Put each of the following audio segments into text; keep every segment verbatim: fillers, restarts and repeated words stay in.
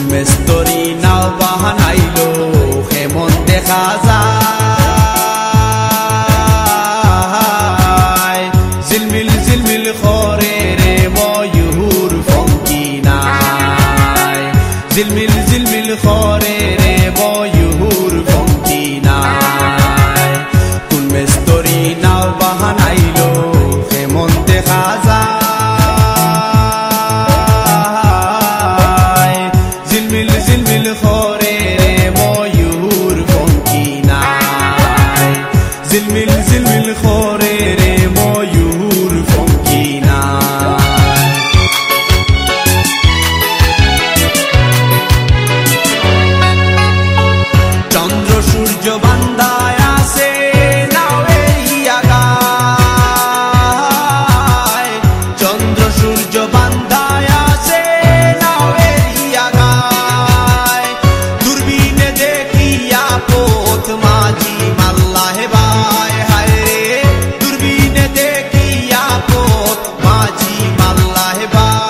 মেস্তরি নাও বাহানাইলো হেমন দেখা যায় জিলমিল জিলমিল করে রে ময়ূর ফঙ্কি নাই জিলমিল জিলমিল করে রে ময়ূর ফঙ্কি নাই কোন মেস্তরি নাও বাহানাইলো হেমন দেখা যায় জিলমিল জিলমিল করে রে ময়ূর ফঙ্কি নাই জিলমিল জিলমিল করে রে ময়ূর ফঙ্কি নাই চন্দ্র সূর্য বান্ধায় আছে নাওয়ের ইয়াগায় চন্দ্র সূর্য বান্ধায় আছে নাওয়ের ইয়াগায় দূরবীনে দেখিয়া পথ মাঝি মাল্লাহে ভাই হায় রে দূরবীনে দেখিয়া পথ মাঝি মাল্লাহে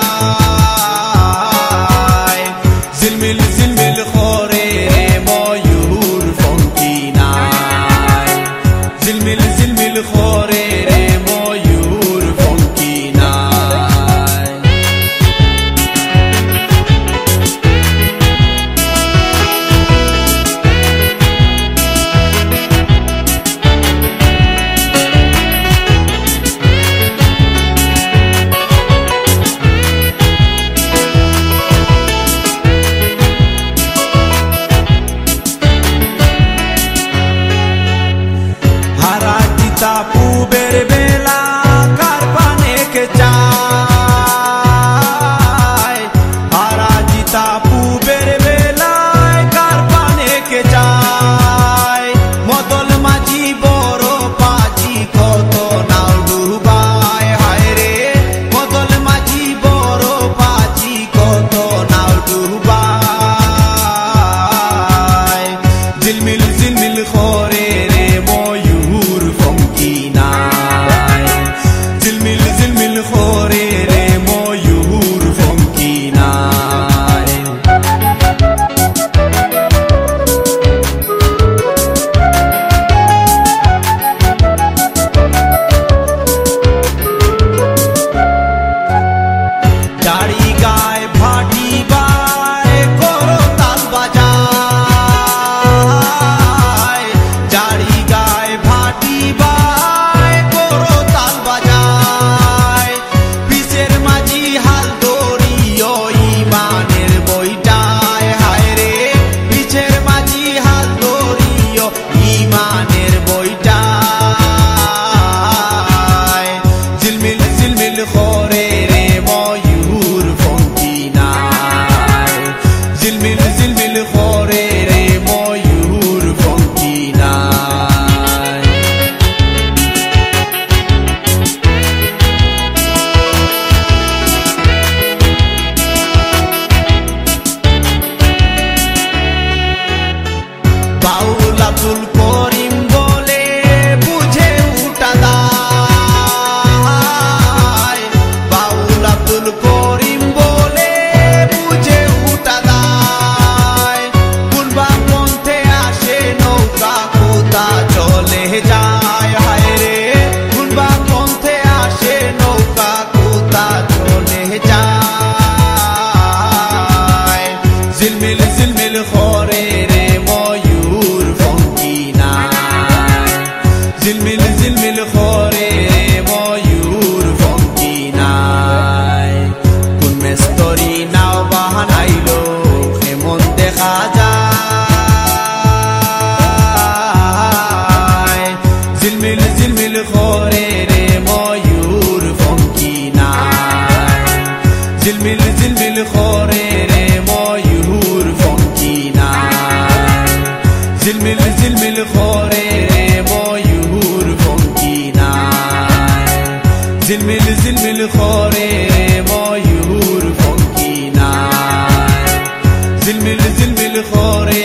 ভাই জিলমিল জিলমিল করে রে ময়ূর ফঙ্কি নাই জিলমিল জিলমিল করে রে ময়ূর ফঙ্কি নাই হারা জিতা পুবের বেলা কার পানে কে চায় হারা জিতা পুবের বেলায় কার পানে কে চায় মদল মাঝি বড় পাজি কত নাও ডুবায় হায় রে মদল মাঝি বড় পাজি কত নাও ডুবায় জিলমিল জিলমিল করে রে ময়ূর ফঙ্কি নাই জিলমিল জিলমিল করে রে ময়ূর ফঙ্কি নাই দাড়ি গায়ে ভাটি বায় করো তাল বাজায় দাড়ি গায়ে ভাটি বায় করো তাল বাজায় পিছের মাঝি হাল দড়িও ইমানের বইটায় হায় রে পিছের মাঝি হাল দড়িও ইমানের বইটায় জিলমিল জিলমিল করে রে ময়ূর ফঙ্কি নাই জিলমিল জিলমিল করে রে ময়ূর ফঙ্কি নাই বাউল আব্দুল করিম বলে বুঝে উঠা দায় বাউল আব্দুল করিম বলে বুঝে উঠা দায় কুলবা পন্থে আসে নৌকা কোথা চলে যায় হায় রে কুলবা পন্থে আসে নৌকা কোথা চলে যায় জিলমিল জিলমিল করে রে ময়ূর ফঙ্কি নাই জিলমিল জিলমিল করে রে ময়ূর ফঙ্কি নাই কোন মেস্তরি নাও বাহানাইলো হেমন দেখা যায় জিলমিল জিলমিল করে রে ময়ূর ফঙ্কি নাই জিলমিল জিলমিল করে রে ময়ূর ফঙ্কি নাই জিলমিল জিলমিল করে রে ময়ূর ফঙ্কি নাই জিলমিল জিলমিল করে রে ময়ূর ফঙ্কি নাই জিলমিল জিলমিল করে